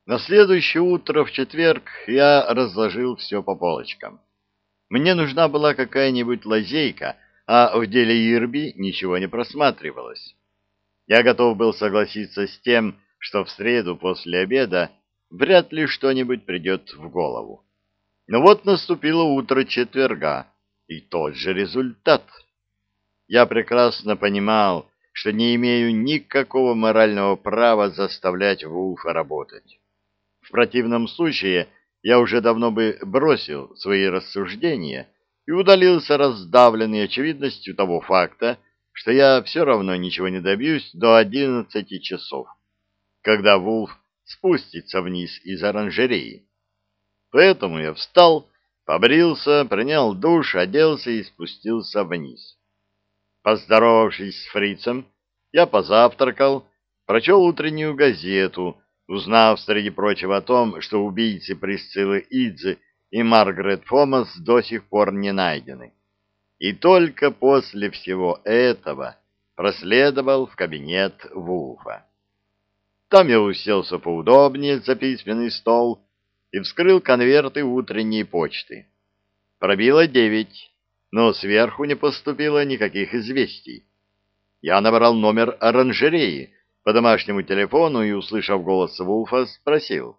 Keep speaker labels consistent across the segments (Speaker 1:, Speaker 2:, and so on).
Speaker 1: На следующее утро, в четверг, я разложил все по полочкам. Мне нужна была какая-нибудь лазейка, а в деле Ирби ничего не просматривалось. Я готов был согласиться с тем, что в среду после обеда вряд ли что-нибудь придет в голову. Но вот наступило утро четверга, и тот же результат. Я прекрасно понимал, что не имею никакого морального права заставлять Вулфа работать. В противном случае я уже давно бы бросил свои рассуждения и удалился раздавленный очевидностью того факта, что я все равно ничего не добьюсь до 11 часов, когда Вулф спустится вниз из оранжереи. Поэтому я встал, побрился, принял душ, оделся и спустился вниз. Поздоровавшись с фрицем, я позавтракал, прочел утреннюю газету, узнав, среди прочего, о том, что убийцы Присциллы Идзы и Маргарет Фомас до сих пор не найдены. И только после всего этого проследовал в кабинет Вулфа. Там я уселся поудобнее за письменный стол и вскрыл конверты утренней почты. Пробило 9, но сверху не поступило никаких известий. Я набрал номер оранжереи по домашнему телефону и, услышав голос Вулфа, спросил: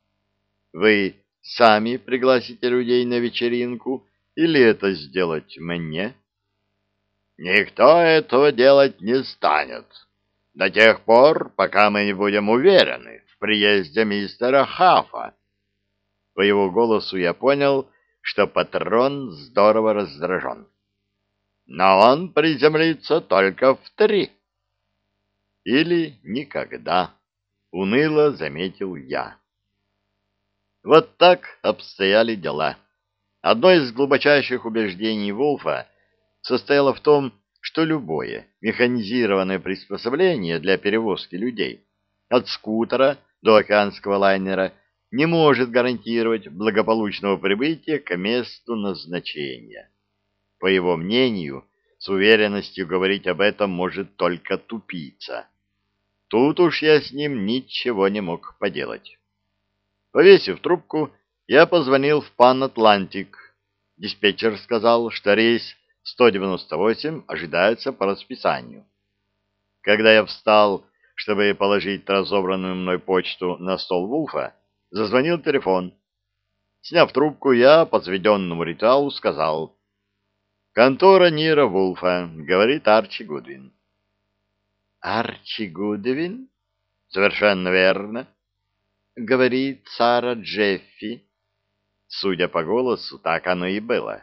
Speaker 1: «Вы сами пригласите людей на вечеринку или это сделать мне?» «Никто этого делать не станет до тех пор, пока мы не будем уверены в приезде мистера Хафа». По его голосу я понял, что патрон здорово раздражен. «Но он приземлится только в 3. Или никогда, уныло заметил я. Вот так обстояли дела. Одно из глубочайших убеждений Вулфа состояло в том, что любое механизированное приспособление для перевозки людей, от скутера до океанского лайнера, не может гарантировать благополучного прибытия к месту назначения. По его мнению, с уверенностью говорить об этом может только тупица. Тут уж я с ним ничего не мог поделать. Повесив трубку, я позвонил в Пан Атлантик. Диспетчер сказал, что рейс 198 ожидается по расписанию. Когда я встал, чтобы положить разобранную мной почту на стол Вулфа, зазвонил телефон. Сняв трубку, я по заведенному ритуалу сказал: «Контора Нира Вулфа», — говорит Арчи Гудвин. «Арчи Гудвин? Совершенно верно. Говорит Сара Джеффи». Судя по голосу, так оно и было.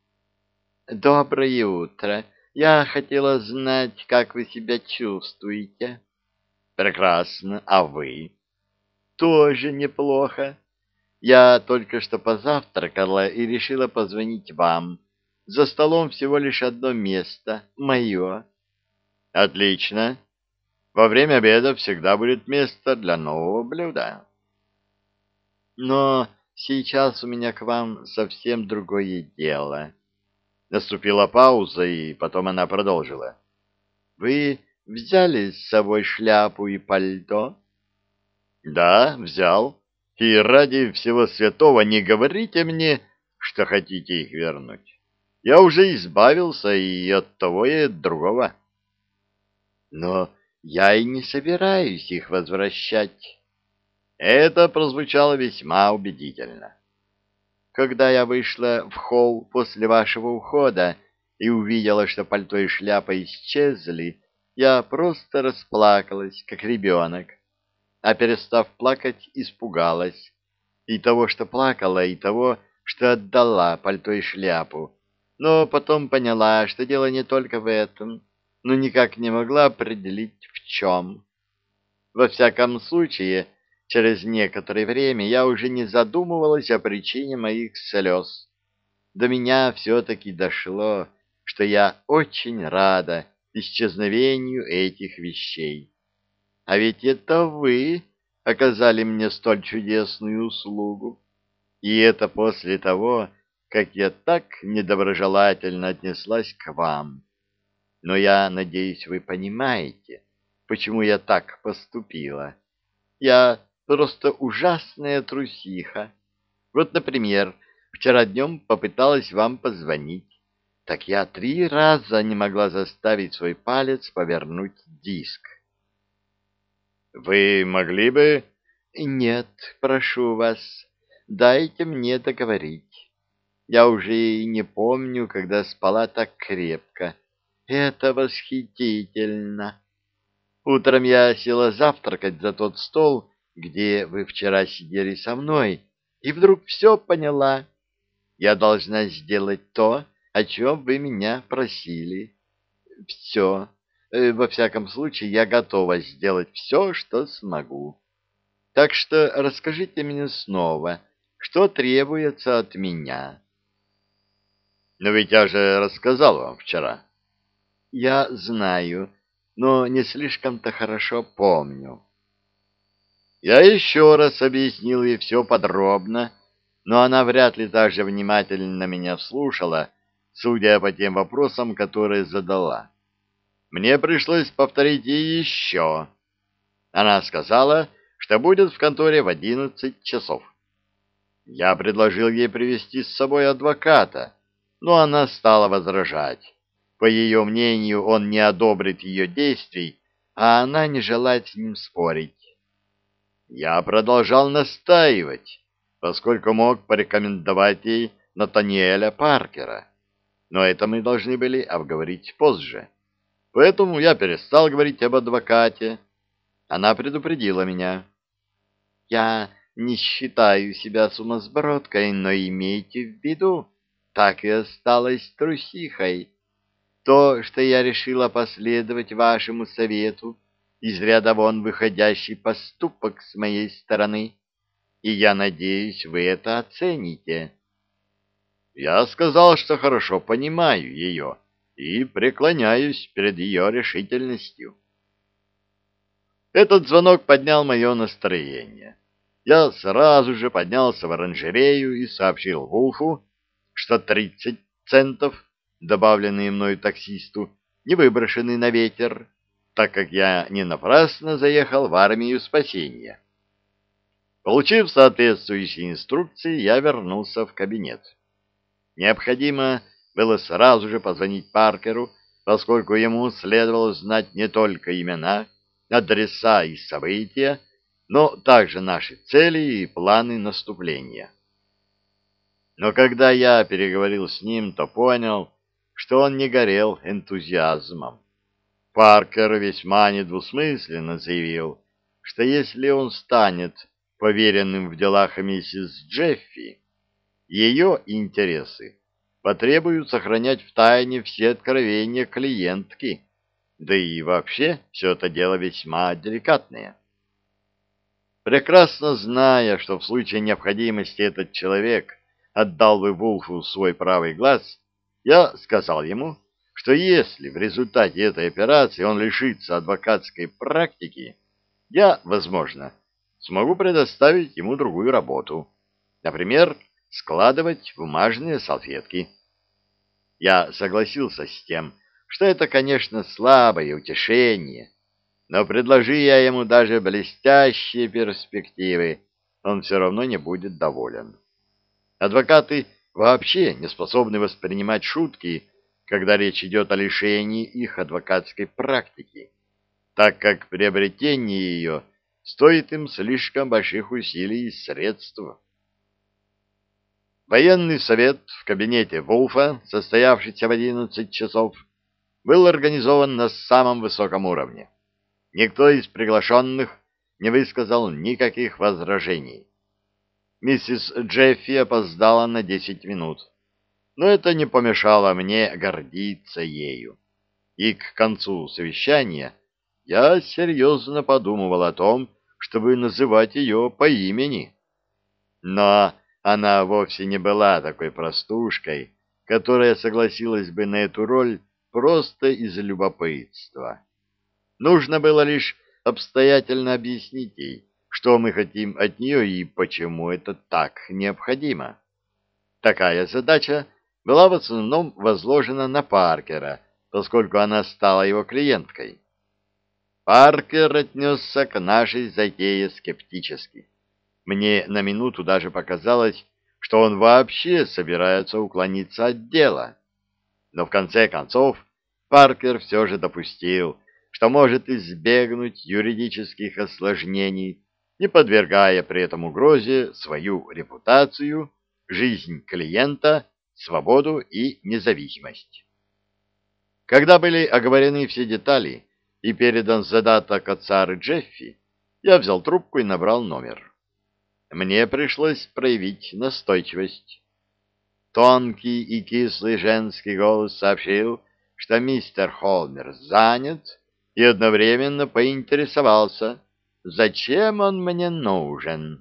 Speaker 1: «Доброе утро. Я хотела знать, как вы себя чувствуете». «Прекрасно. А вы?» «Тоже неплохо. Я только что позавтракала и решила позвонить вам. За столом всего лишь одно место, мое». «Отлично. Во время обеда всегда будет место для нового блюда». «Но сейчас у меня к вам совсем другое дело». Наступила пауза, и потом она продолжила. «Вы взяли с собой шляпу и пальто?» «Да, взял. И ради всего святого не говорите мне, что хотите их вернуть. Я уже избавился и от того, и от другого». «Но я и не собираюсь их возвращать». Это прозвучало весьма убедительно. Когда я вышла в холл после вашего ухода и увидела, что пальто и шляпа исчезли, я просто расплакалась, как ребенок, а перестав плакать, испугалась и того, что плакала, и того, что отдала пальто и шляпу. Но потом поняла, что дело не только в этом, но никак не могла определить, в чем. Во всяком случае, через некоторое время я уже не задумывалась о причине моих слез. До меня все-таки дошло, что я очень рада исчезновению этих вещей. А ведь это вы оказали мне столь чудесную услугу. И это после того, как я так недоброжелательно отнеслась к вам. Но я надеюсь, вы понимаете, почему я так поступила. Я просто ужасная трусиха. Вот, например, вчера днем попыталась вам позвонить. Так я 3 раза не могла заставить свой палец повернуть диск. Вы могли бы... Нет, прошу вас, дайте мне договорить. Я уже и не помню, когда спала так крепко. Это восхитительно. Утром я села завтракать за тот стол, где вы вчера сидели со мной, и вдруг все поняла. Я должна сделать то, о чем вы меня просили. Все. Во всяком случае, я готова сделать все, что смогу. Так что расскажите мне снова, что требуется от меня. Но ведь я же рассказал вам вчера. Я знаю, но не слишком-то хорошо помню. Я еще раз объяснил ей все подробно, но она вряд ли так же внимательно меня слушала, судя по тем вопросам, которые задала. Мне пришлось повторить ей еще. Она сказала, что будет в конторе в 11 часов. Я предложил ей привести с собой адвоката, но она стала возражать. По ее мнению, он не одобрит ее действий, а она не желает с ним спорить. Я продолжал настаивать, поскольку мог порекомендовать ей Натаниэля Паркера, но это мы должны были обговорить позже. Поэтому я перестал говорить об адвокате. Она предупредила меня. «Я не считаю себя сумасбродкой, но имейте в виду, так и осталась трусихой. То, что я решила последовать вашему совету, из ряда вон выходящий поступок с моей стороны, и я надеюсь, вы это оцените». Я сказал, что хорошо понимаю ее и преклоняюсь перед ее решительностью. Этот звонок поднял мое настроение. Я сразу же поднялся в оранжерею и сообщил Вулфу, что 30 центов, добавленные мною таксисту, не выброшены на ветер, так как я не напрасно заехал в армию спасения. Получив соответствующие инструкции, я вернулся в кабинет. Необходимо было сразу же позвонить Паркеру, поскольку ему следовало знать не только имена, адреса и события, но также наши цели и планы наступления. Но когда я переговорил с ним, то понял, что он не горел энтузиазмом. Паркер весьма недвусмысленно заявил, что если он станет поверенным в делах миссис Джеффи, ее интересы потребуют сохранять в тайне все откровения клиентки, да и вообще все это дело весьма деликатное. Прекрасно зная, что в случае необходимости этот человек отдал бы Вулфу свой правый глаз, я сказал ему, что если в результате этой операции он лишится адвокатской практики, я, возможно, смогу предоставить ему другую работу. Например, складывать бумажные салфетки. Я согласился с тем, что это, конечно, слабое утешение, но предложи я ему даже блестящие перспективы, он все равно не будет доволен. Адвокаты вообще не способны воспринимать шутки, когда речь идет о лишении их адвокатской практики, так как приобретение ее стоит им слишком больших усилий и средств. Военный совет в кабинете Вулфа, состоявшийся в 11 часов, был организован на самом высоком уровне. Никто из приглашенных не высказал никаких возражений. Миссис Джеффи опоздала на 10 минут, но это не помешало мне гордиться ею. И к концу совещания я серьезно подумывал о том, чтобы называть ее по имени. Но она вовсе не была такой простушкой, которая согласилась бы на эту роль просто из любопытства. Нужно было лишь обстоятельно объяснить ей, что мы хотим от нее и почему это так необходимо. Такая задача была в основном возложена на Паркера, поскольку она стала его клиенткой. Паркер отнесся к нашей затее скептически. Мне на минуту даже показалось, что он вообще собирается уклониться от дела. Но в конце концов Паркер все же допустил, что может избегнуть юридических осложнений, не подвергая при этом угрозе свою репутацию, жизнь клиента, свободу и независимость. Когда были оговорены все детали и передан задаток от Сары Джеффи, я взял трубку и набрал номер. Мне пришлось проявить настойчивость. Тонкий и кислый женский голос сообщил, что мистер Холмер занят, и одновременно поинтересовался, зачем он мне нужен.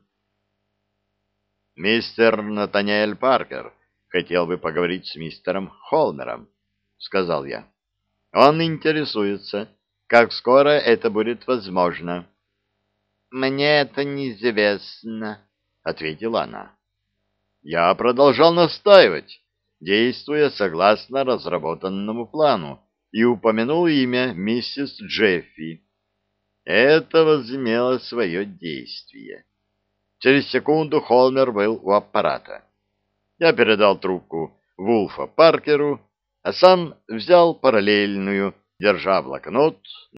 Speaker 1: «Мистер Натаниэль Паркер хотел бы поговорить с мистером Холмером», — сказал я. «Он интересуется, как скоро это будет возможно». «Мне это неизвестно», — ответила она. Я продолжал настаивать, действуя согласно разработанному плану, и упомянул имя миссис Джеффи. Это возымело свое действие. Через секунду Холмер был у аппарата. Я передал трубку Вулфа Паркеру, а сам взял параллельную, держа блокнот